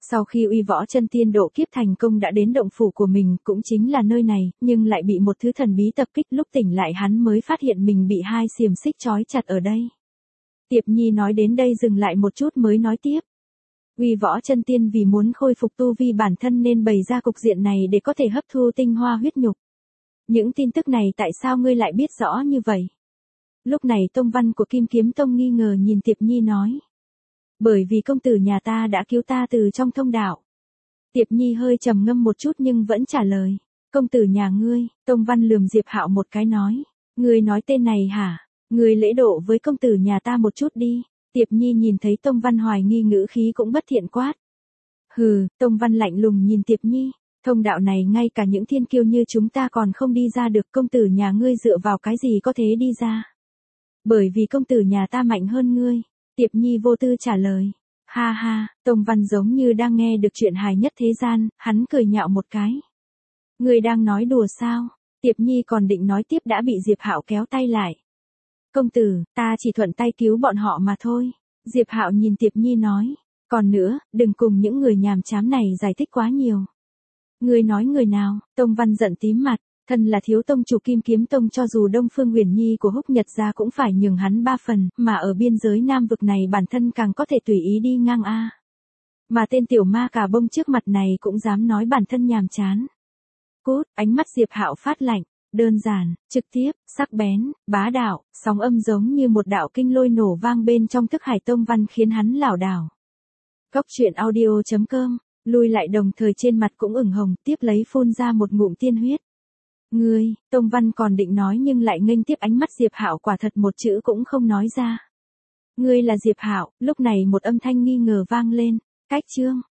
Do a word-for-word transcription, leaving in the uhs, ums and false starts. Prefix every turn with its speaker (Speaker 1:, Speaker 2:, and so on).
Speaker 1: Sau khi uy võ chân tiên độ kiếp thành công đã đến động phủ của mình, cũng chính là nơi này, nhưng lại bị một thứ thần bí tập kích, lúc tỉnh lại hắn mới phát hiện mình bị hai xiềng xích trói chặt ở đây. Tiệp Nhi nói đến đây dừng lại một chút mới nói tiếp. Uy võ chân tiên vì muốn khôi phục tu vi bản thân nên bày ra cục diện này để có thể hấp thu tinh hoa huyết nhục. Những tin tức này tại sao ngươi lại biết rõ như vậy? Lúc này tông văn của Kim Kiếm Tông nghi ngờ nhìn Tiệp Nhi nói. Bởi vì công tử nhà ta đã cứu ta từ trong thông đạo. Tiệp Nhi hơi trầm ngâm một chút nhưng vẫn trả lời. Công tử nhà ngươi, tông văn lườm Diệp Hạo một cái nói. Ngươi nói tên này hả? Ngươi lễ độ với công tử nhà ta một chút đi. Tiệp Nhi nhìn thấy tông văn hoài nghi ngữ khí cũng bất thiện quát. Hừ, tông văn lạnh lùng nhìn Tiệp Nhi. Thông đạo này ngay cả những thiên kiêu như chúng ta còn không đi ra được, công tử nhà ngươi dựa vào cái gì có thể đi ra? Bởi vì công tử nhà ta mạnh hơn ngươi. Tiệp Nhi vô tư trả lời. Ha ha, tông văn giống như đang nghe được chuyện hài nhất thế gian, hắn cười nhạo một cái. Ngươi đang nói đùa sao? Tiệp Nhi còn định nói tiếp đã bị Diệp Hạo kéo tay lại. Công tử, ta chỉ thuận tay cứu bọn họ mà thôi. Diệp Hạo nhìn Tiệp Nhi nói. Còn nữa, đừng cùng những người nhàm chán này giải thích quá nhiều. Ngươi nói người nào? Tông văn giận tím mặt. Thân là thiếu tông chủ Kim Kiếm Tông, cho dù Đông Phương Huyền Nhi của Húc Nhật gia cũng phải nhường hắn ba phần, mà ở biên giới Nam vực này bản thân càng có thể tùy ý đi ngang a. Mà tên tiểu ma cà bông trước mặt này cũng dám nói bản thân nhàm chán. Cút, ánh mắt Diệp Hạo phát lạnh, đơn giản, trực tiếp, sắc bén, bá đạo, sóng âm giống như một đạo kinh lôi nổ vang bên trong thức hải tông văn khiến hắn lảo đảo. Cốc truyện audio chấm com, lui lại đồng thời trên mặt cũng ửng hồng, tiếp lấy phun ra một ngụm tiên huyết. Ngươi, tông văn còn định nói nhưng lại nghênh tiếp ánh mắt Diệp Hạo, quả thật một chữ cũng không nói ra. Ngươi là Diệp Hạo? Lúc này một âm thanh nghi ngờ vang lên. Cách chương